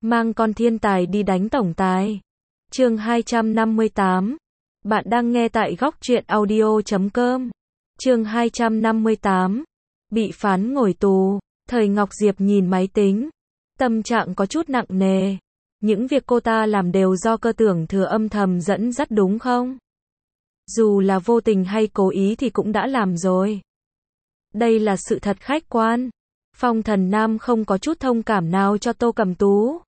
mang con thiên tài đi đánh tổng tài. Chương 258. Bạn đang nghe tại góc truyện audio.com. Chương 258. Bị phán ngồi tù. Thời Ngọc Diệp nhìn máy tính, tâm trạng có chút nặng nề. Những việc cô ta làm đều do cơ tưởng thừa âm thầm dẫn dắt đúng không? Dù là vô tình hay cố ý thì cũng đã làm rồi. Đây là sự thật khách quan. Phong Thần Nam không có chút thông cảm nào cho Tô Cẩm Tú.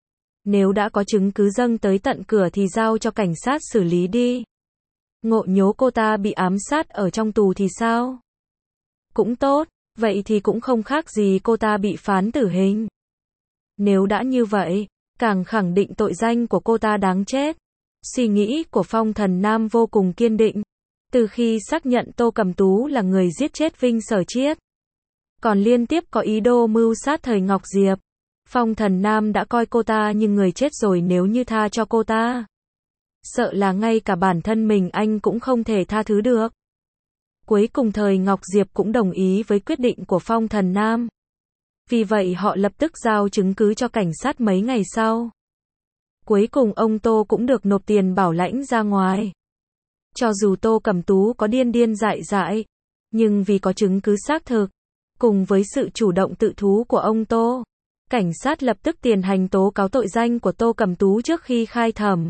Nếu đã có chứng cứ dâng tới tận cửa thì giao cho cảnh sát xử lý đi. Ngộ nhớ cô ta bị ám sát ở trong tù thì sao? Cũng tốt, vậy thì cũng không khác gì cô ta bị phán tử hình. Nếu đã như vậy, càng khẳng định tội danh của cô ta đáng chết. Suy nghĩ của Phong Thần Nam vô cùng kiên định. Từ khi xác nhận Tô Cẩm Tú là người giết chết Vinh Sở Chiết, còn liên tiếp có ý đồ mưu sát Thời Ngọc Diệp, Phong Thần Nam đã coi cô ta như người chết rồi. Nếu như tha cho cô ta, sợ là ngay cả bản thân mình anh cũng không thể tha thứ được. Cuối cùng Thời Ngọc Diệp cũng đồng ý với quyết định của Phong Thần Nam. Vì vậy họ lập tức giao chứng cứ cho cảnh sát mấy ngày sau. Cuối cùng ông Tô cũng được nộp tiền bảo lãnh ra ngoài. Cho dù Tô Cẩm Tú có điên điên dại dại, nhưng vì có chứng cứ xác thực, cùng với sự chủ động tự thú của ông Tô, cảnh sát lập tức tiến hành tố cáo tội danh của Tô Cẩm Tú trước khi khai thẩm.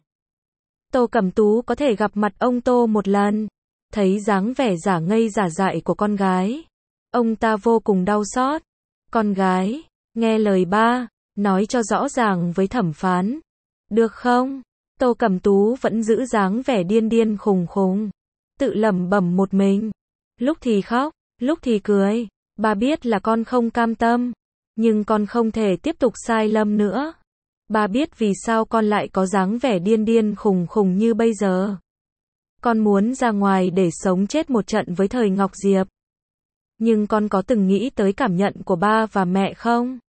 Tô Cẩm Tú có thể gặp mặt ông Tô một lần, thấy dáng vẻ giả ngây giả dại của con gái, ông ta vô cùng đau xót. Con gái, nghe lời ba, nói cho rõ ràng với thẩm phán, được không? Tô Cẩm Tú vẫn giữ dáng vẻ điên điên khùng khùng, tự lẩm bẩm một mình, lúc thì khóc, lúc thì cười. Ba biết là con không cam tâm, nhưng con không thể tiếp tục sai lầm nữa. Ba biết vì sao con lại có dáng vẻ điên điên khùng khùng như bây giờ. Con muốn ra ngoài để sống chết một trận với Thời Ngọc Diệp. Nhưng con có từng nghĩ tới cảm nhận của ba và mẹ không?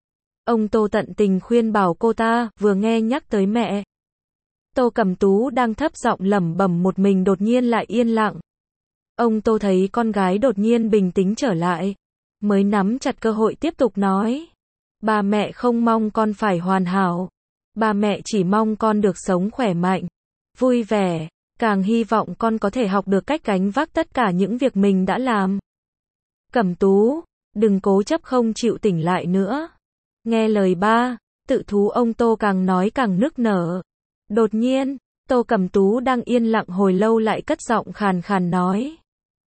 Ông Tô tận tình khuyên bảo cô ta, vừa nghe nhắc tới mẹ. Tô Cẩm Tú đang thấp giọng lẩm bẩm một mình đột nhiên lại yên lặng. Ông Tô thấy con gái đột nhiên bình tĩnh trở lại, mới nắm chặt cơ hội tiếp tục nói. Ba mẹ không mong con phải hoàn hảo. Ba mẹ chỉ mong con được sống khỏe mạnh, vui vẻ, càng hy vọng con có thể học được cách gánh vác tất cả những việc mình đã làm. Cẩm Tú, đừng cố chấp không chịu tỉnh lại nữa. Nghe lời ba, tự thú ông Tô càng nói càng nức nở. Đột nhiên, Tô Cẩm Tú đang yên lặng hồi lâu lại cất giọng khàn khàn nói.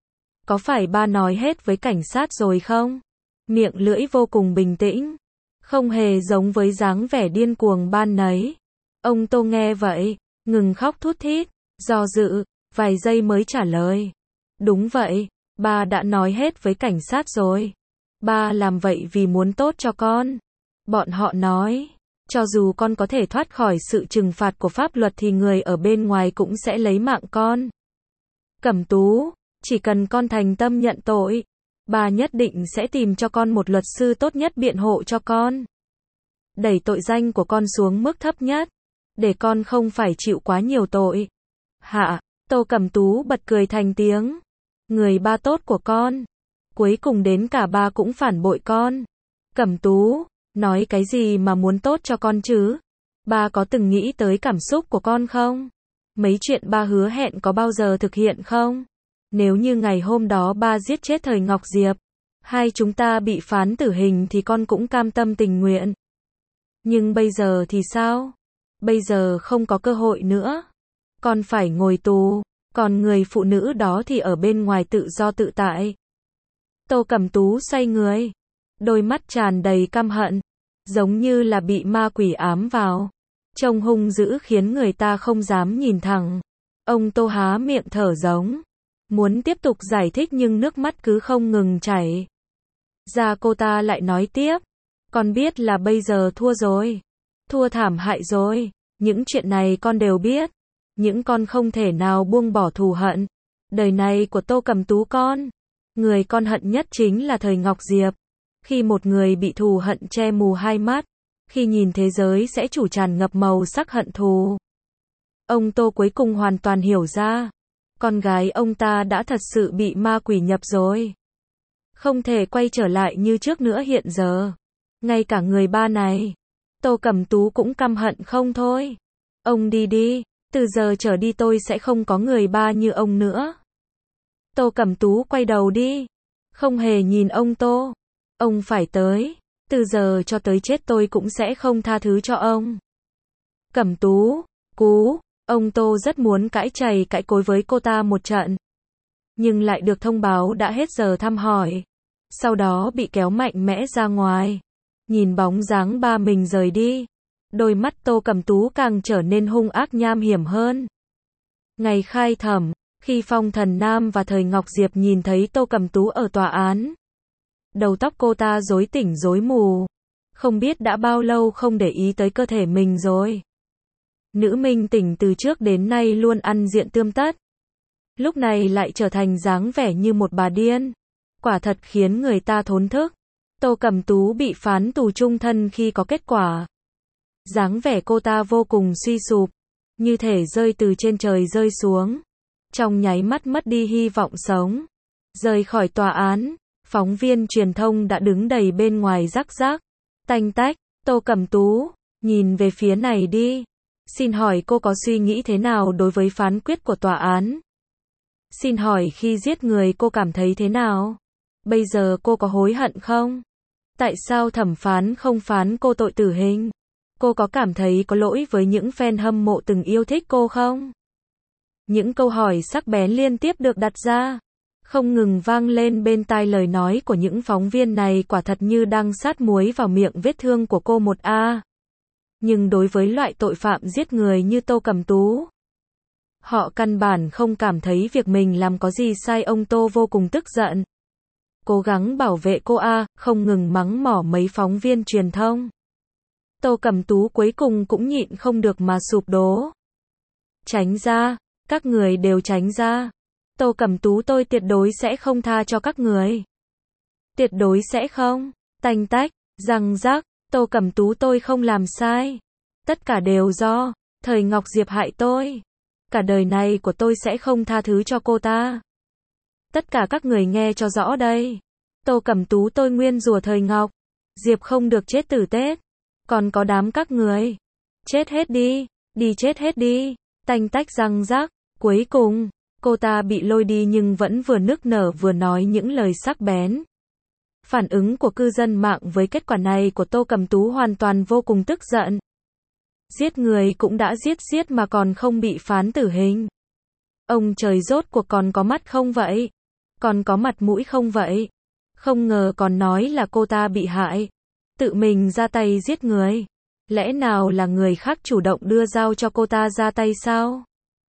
Có phải ba nói hết với cảnh sát rồi không? Miệng lưỡi vô cùng bình tĩnh, không hề giống với dáng vẻ điên cuồng ban nấy. Ông Tô nghe vậy, ngừng khóc thút thít, do dự, vài giây mới trả lời. Đúng vậy, ba đã nói hết với cảnh sát rồi. Ba làm vậy vì muốn tốt cho con. Bọn họ nói, cho dù con có thể thoát khỏi sự trừng phạt của pháp luật thì người ở bên ngoài cũng sẽ lấy mạng con. Cẩm Tú, chỉ cần con thành tâm nhận tội, ba nhất định sẽ tìm cho con một luật sư tốt nhất biện hộ cho con. Đẩy tội danh của con xuống mức thấp nhất, để con không phải chịu quá nhiều tội. Hạ, Tô Cẩm Tú bật cười thành tiếng. Người ba tốt của con, cuối cùng đến cả ba cũng phản bội con. Cẩm Tú, nói cái gì mà muốn tốt cho con chứ? Ba có từng nghĩ tới cảm xúc của con không? Mấy chuyện ba hứa hẹn có bao giờ thực hiện không? Nếu như ngày hôm đó ba giết chết Thời Ngọc Diệp, hai chúng ta bị phán tử hình thì con cũng cam tâm tình nguyện. Nhưng bây giờ thì sao? Bây giờ không có cơ hội nữa. Con phải ngồi tù, còn người phụ nữ đó thì ở bên ngoài tự do tự tại. Tô Cẩm Tú xoay người, đôi mắt tràn đầy căm hận, giống như là bị ma quỷ ám vào. Trông hung dữ khiến người ta không dám nhìn thẳng. Ông Tô há miệng thở giống, muốn tiếp tục giải thích nhưng nước mắt cứ không ngừng chảy ra. Cô ta lại nói tiếp, con biết là bây giờ thua rồi, thua thảm hại rồi, những chuyện này con đều biết, nhưng con không thể nào buông bỏ thù hận. Đời này của Tô Cẩm Tú con, người con hận nhất chính là Thời Ngọc Diệp. Khi một người bị thù hận che mù hai mắt, khi nhìn thế giới sẽ tràn tràn ngập màu sắc hận thù. Ông Tô cuối cùng hoàn toàn hiểu ra, con gái ông ta đã thật sự bị ma quỷ nhập rồi. Không thể quay trở lại như trước nữa hiện giờ. Ngay cả người ba này, Tô Cẩm Tú cũng căm hận không thôi. Ông đi đi, từ giờ trở đi tôi sẽ không có người ba như ông nữa. Tô Cẩm Tú quay đầu đi, không hề nhìn ông Tô. Ông phải tới, từ giờ cho tới chết tôi cũng sẽ không tha thứ cho ông. Cẩm Tú, Cú, ông Tô rất muốn cãi chày cãi cối với cô ta một trận. Nhưng lại được thông báo đã hết giờ thăm hỏi. Sau đó bị kéo mạnh mẽ ra ngoài. Nhìn bóng dáng ba mình rời đi, đôi mắt Tô Cẩm Tú càng trở nên hung ác nham hiểm hơn. Ngày khai thẩm, khi Phong Thần Nam và Thời Ngọc Diệp nhìn thấy Tô Cẩm Tú ở tòa án, đầu tóc cô ta rối tỉnh rối mù. Không biết đã bao lâu không để ý tới cơ thể mình rồi. Nữ minh tỉnh từ trước đến nay luôn ăn diện tươm tất. Lúc này lại trở thành dáng vẻ như một bà điên. Quả thật khiến người ta thốn thức. Tô Cẩm Tú bị phán tù chung thân khi có kết quả. Dáng vẻ cô ta vô cùng suy sụp, như thể rơi từ trên trời rơi xuống. Trong nháy mắt mất đi hy vọng sống. Rời khỏi tòa án, phóng viên truyền thông đã đứng đầy bên ngoài rắc rác. Tanh tách, Tô Cẩm Tú, nhìn về phía này đi. Xin hỏi cô có suy nghĩ thế nào đối với phán quyết của tòa án? Xin hỏi khi giết người cô cảm thấy thế nào? Bây giờ cô có hối hận không? Tại sao thẩm phán không phán cô tội tử hình? Cô có cảm thấy có lỗi với những fan hâm mộ từng yêu thích cô không? Những câu hỏi sắc bén liên tiếp được đặt ra, không ngừng vang lên bên tai lời nói của những phóng viên này quả thật như đang sát muối vào miệng vết thương của cô một a. Nhưng đối với loại tội phạm giết người như Tô Cẩm Tú, họ căn bản không cảm thấy việc mình làm có gì sai. Ông Tô vô cùng tức giận. Cố gắng bảo vệ cô a, không ngừng mắng mỏ mấy phóng viên truyền thông. Tô Cẩm Tú cuối cùng cũng nhịn không được mà sụp đổ. Tránh ra, các người đều tránh ra. Tô Cẩm Tú tôi tuyệt đối sẽ không tha cho các người. Tuyệt đối sẽ không. Tanh tách, răng rắc, Tô Cẩm Tú tôi không làm sai. Tất cả đều do Thời Ngọc Diệp hại tôi. Cả đời này của tôi sẽ không tha thứ cho cô ta. Tất cả các người nghe cho rõ đây. Tô Cẩm Tú tôi nguyên rủa Thời Ngọc Diệp không được chết tử tế. Còn có đám các người, chết hết đi, đi chết hết đi. Tanh tách răng rắc, cuối cùng, cô ta bị lôi đi nhưng vẫn vừa nức nở vừa nói những lời sắc bén. Phản ứng của cư dân mạng với kết quả này của Tô Cẩm Tú hoàn toàn vô cùng tức giận. Giết người cũng đã giết mà còn không bị phán tử hình. Ông trời rốt cuộc còn có mắt không vậy? Còn có mặt mũi không vậy? Không ngờ còn nói là cô ta bị hại. Tự mình ra tay giết người. Lẽ nào là người khác chủ động đưa dao cho cô ta ra tay sao?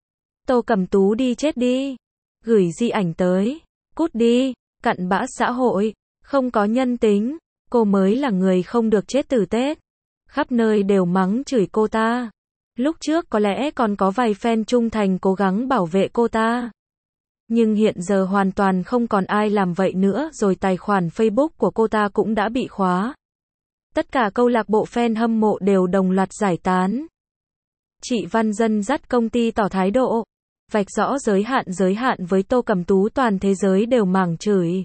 Tô Cẩm Tú đi chết đi. Gửi di ảnh tới. Cút đi. Cặn bã xã hội. Không có nhân tính. Cô mới là người không được chết tử tế. Khắp nơi đều mắng chửi cô ta. Lúc trước có lẽ còn có vài fan trung thành cố gắng bảo vệ cô ta. Nhưng hiện giờ hoàn toàn không còn ai làm vậy nữa rồi. Tài khoản Facebook của cô ta cũng đã bị khóa. Tất cả câu lạc bộ fan hâm mộ đều đồng loạt giải tán. Chị Văn Dân dắt công ty tỏ thái độ, vạch rõ giới hạn với Tô Cẩm Tú. Toàn thế giới đều mảng chửi.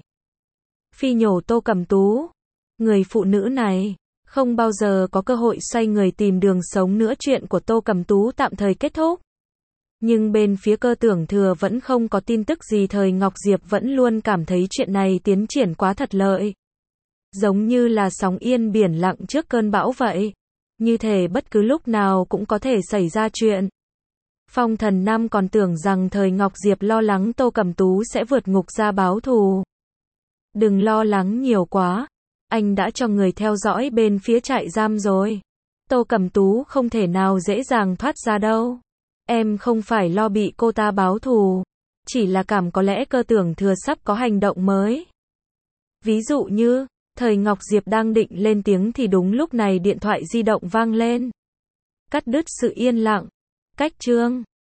Phi nhổ Tô Cẩm Tú. Người phụ nữ này không bao giờ có cơ hội xoay người tìm đường sống nữa. Chuyện của Tô Cẩm Tú tạm thời kết thúc. Nhưng bên phía cơ tưởng thừa vẫn không có tin tức gì. Thời Ngọc Diệp vẫn luôn cảm thấy chuyện này tiến triển quá thật lợi. Giống như là sóng yên biển lặng trước cơn bão vậy. Như thể bất cứ lúc nào cũng có thể xảy ra chuyện. Phong Thần Nam còn tưởng rằng Thời Ngọc Diệp lo lắng Tô Cẩm Tú sẽ vượt ngục ra báo thù. Đừng lo lắng nhiều quá. Anh đã cho người theo dõi bên phía trại giam rồi. Tô Cẩm Tú không thể nào dễ dàng thoát ra đâu. Em không phải lo bị cô ta báo thù. Chỉ là cảm có lẽ cơ tưởng thừa sắp có hành động mới. Ví dụ như, Thời Ngọc Diệp đang định lên tiếng thì đúng lúc này điện thoại di động vang lên. Cắt đứt sự yên lặng. Cách chương